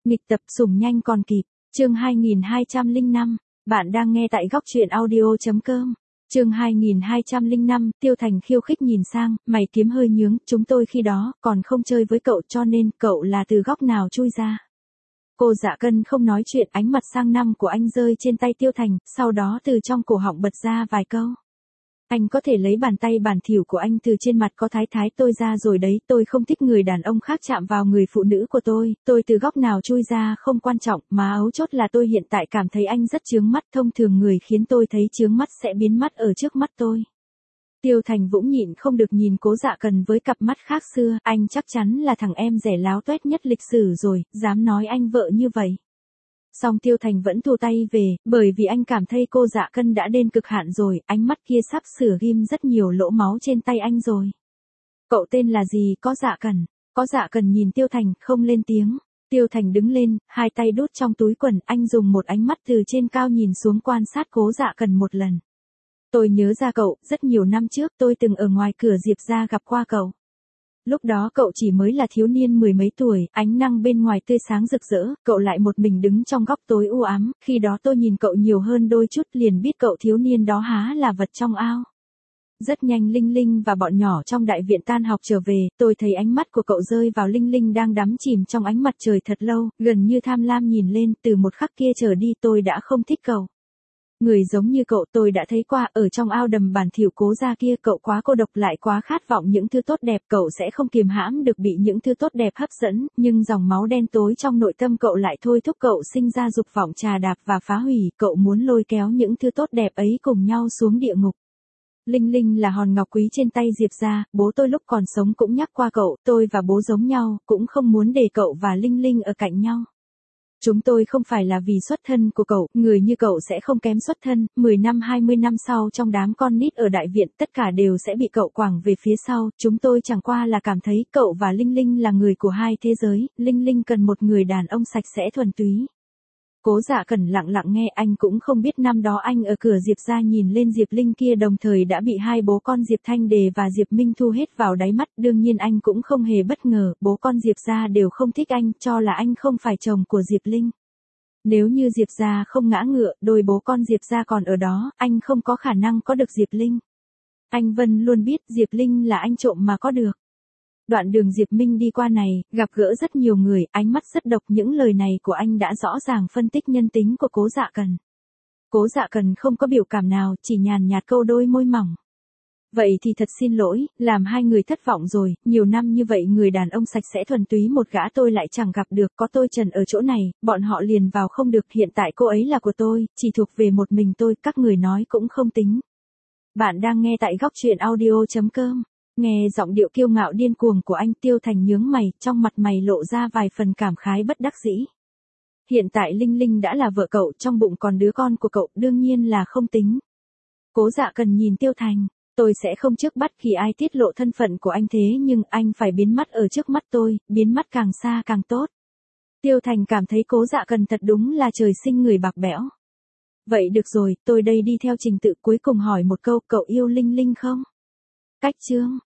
Nghịch tập sủng nhanh còn kịp, chương 2205, bạn đang nghe tại góc truyện audio.com. Chương 2205, Tiêu Thành khiêu khích nhìn sang, mày kiếm hơi nhướng, chúng tôi khi đó còn không chơi với cậu cho nên cậu là từ góc nào chui ra. Cô Dạ Cân không nói chuyện, ánh mặt sang năm của anh rơi trên tay Tiêu Thành, sau đó từ trong cổ họng bật ra vài câu. Anh có thể lấy bàn tay bản thỉu của anh từ trên mặt có thái thái tôi ra rồi đấy, tôi không thích người đàn ông khác chạm vào người phụ nữ của tôi từ góc nào chui ra không quan trọng, mà ấu chốt là tôi hiện tại cảm thấy anh rất chướng mắt, thông thường người khiến tôi thấy chướng mắt sẽ biến mất ở trước mắt tôi. Tiêu Thành Vũng nhịn không được nhìn Cố Dạ Cần với cặp mắt khác xưa, anh chắc chắn là thằng em rẻ láo toét nhất lịch sử rồi, dám nói anh vợ như vậy. Song Tiêu Thành vẫn thu tay về, bởi vì anh cảm thấy cô Dạ Cân đã đến cực hạn rồi, ánh mắt kia sắp sửa ghim rất nhiều lỗ máu trên tay anh rồi. Cậu tên là gì? Có Dạ Cần. Có Dạ Cần nhìn Tiêu Thành, không lên tiếng. Tiêu Thành đứng lên, hai tay đút trong túi quần, anh dùng một ánh mắt từ trên cao nhìn xuống quan sát Cố Dạ Cần một lần. Tôi nhớ ra cậu, rất nhiều năm trước tôi từng ở ngoài cửa Diệp gia gặp qua cậu. Lúc đó cậu chỉ mới là thiếu niên mười mấy tuổi, ánh nắng bên ngoài tươi sáng rực rỡ, cậu lại một mình đứng trong góc tối u ám, khi đó tôi nhìn cậu nhiều hơn đôi chút liền biết cậu thiếu niên đó há là vật trong ao. Rất nhanh Linh Linh và bọn nhỏ trong đại viện tan học trở về, tôi thấy ánh mắt của cậu rơi vào Linh Linh đang đắm chìm trong ánh mặt trời thật lâu, gần như tham lam nhìn lên, từ một khắc kia trở đi tôi đã không thích cậu. Người giống như cậu tôi đã thấy qua, ở trong ao đầm bản thỉu Cố gia kia, cậu quá cô độc lại quá khát vọng những thứ tốt đẹp, cậu sẽ không kiềm hãm được bị những thứ tốt đẹp hấp dẫn, nhưng dòng máu đen tối trong nội tâm cậu lại thôi thúc cậu sinh ra dục vọng trà đạp và phá hủy, cậu muốn lôi kéo những thứ tốt đẹp ấy cùng nhau xuống địa ngục. Linh Linh là hòn ngọc quý trên tay Diệp gia, bố tôi lúc còn sống cũng nhắc qua cậu, tôi và bố giống nhau, cũng không muốn để cậu và Linh Linh ở cạnh nhau. Chúng tôi không phải là vì xuất thân của cậu, người như cậu sẽ không kém xuất thân, 10 năm 20 năm sau trong đám con nít ở đại viện tất cả đều sẽ bị cậu quẳng về phía sau, chúng tôi chẳng qua là cảm thấy cậu và Linh Linh là người của hai thế giới, Linh Linh cần một người đàn ông sạch sẽ thuần túy. Cố Dạ Cần lặng lặng nghe, anh cũng không biết năm đó anh ở cửa Diệp gia nhìn lên Diệp Linh kia đồng thời đã bị hai bố con Diệp Thanh Đề và Diệp Minh thu hết vào đáy mắt, đương nhiên anh cũng không hề bất ngờ, bố con Diệp gia đều không thích anh, cho là anh không phải chồng của Diệp Linh. Nếu như Diệp gia không ngã ngựa, đôi bố con Diệp gia còn ở đó, anh không có khả năng có được Diệp Linh. Anh Vân luôn biết Diệp Linh là anh trộm mà có được. Đoạn đường Diệp Minh đi qua này, gặp gỡ rất nhiều người, ánh mắt rất độc, những lời này của anh đã rõ ràng phân tích nhân tính của Cố Dạ Cần. Cố Dạ Cần không có biểu cảm nào, chỉ nhàn nhạt câu đôi môi mỏng. Vậy thì thật xin lỗi, làm hai người thất vọng rồi, nhiều năm như vậy người đàn ông sạch sẽ thuần túy một gã tôi lại chẳng gặp được, có tôi trần ở chỗ này, bọn họ liền vào không được, hiện tại cô ấy là của tôi, chỉ thuộc về một mình tôi, các người nói cũng không tính. Bạn đang nghe tại góc truyện audio.com. Nghe giọng điệu kiêu ngạo điên cuồng của anh, Tiêu Thành nhướng mày, trong mặt mày lộ ra vài phần cảm khái bất đắc dĩ. Hiện tại Linh Linh đã là vợ cậu, trong bụng còn đứa con của cậu, đương nhiên là không tính. Cố Dạ Cần nhìn Tiêu Thành, tôi sẽ không trước bắt khi ai tiết lộ thân phận của anh, thế nhưng anh phải biến mất ở trước mắt tôi, biến mất càng xa càng tốt. Tiêu Thành cảm thấy Cố Dạ Cần thật đúng là trời sinh người bạc bẽo. Vậy được rồi, tôi đây đi theo trình tự, cuối cùng hỏi một câu, cậu yêu Linh Linh không? Cách chương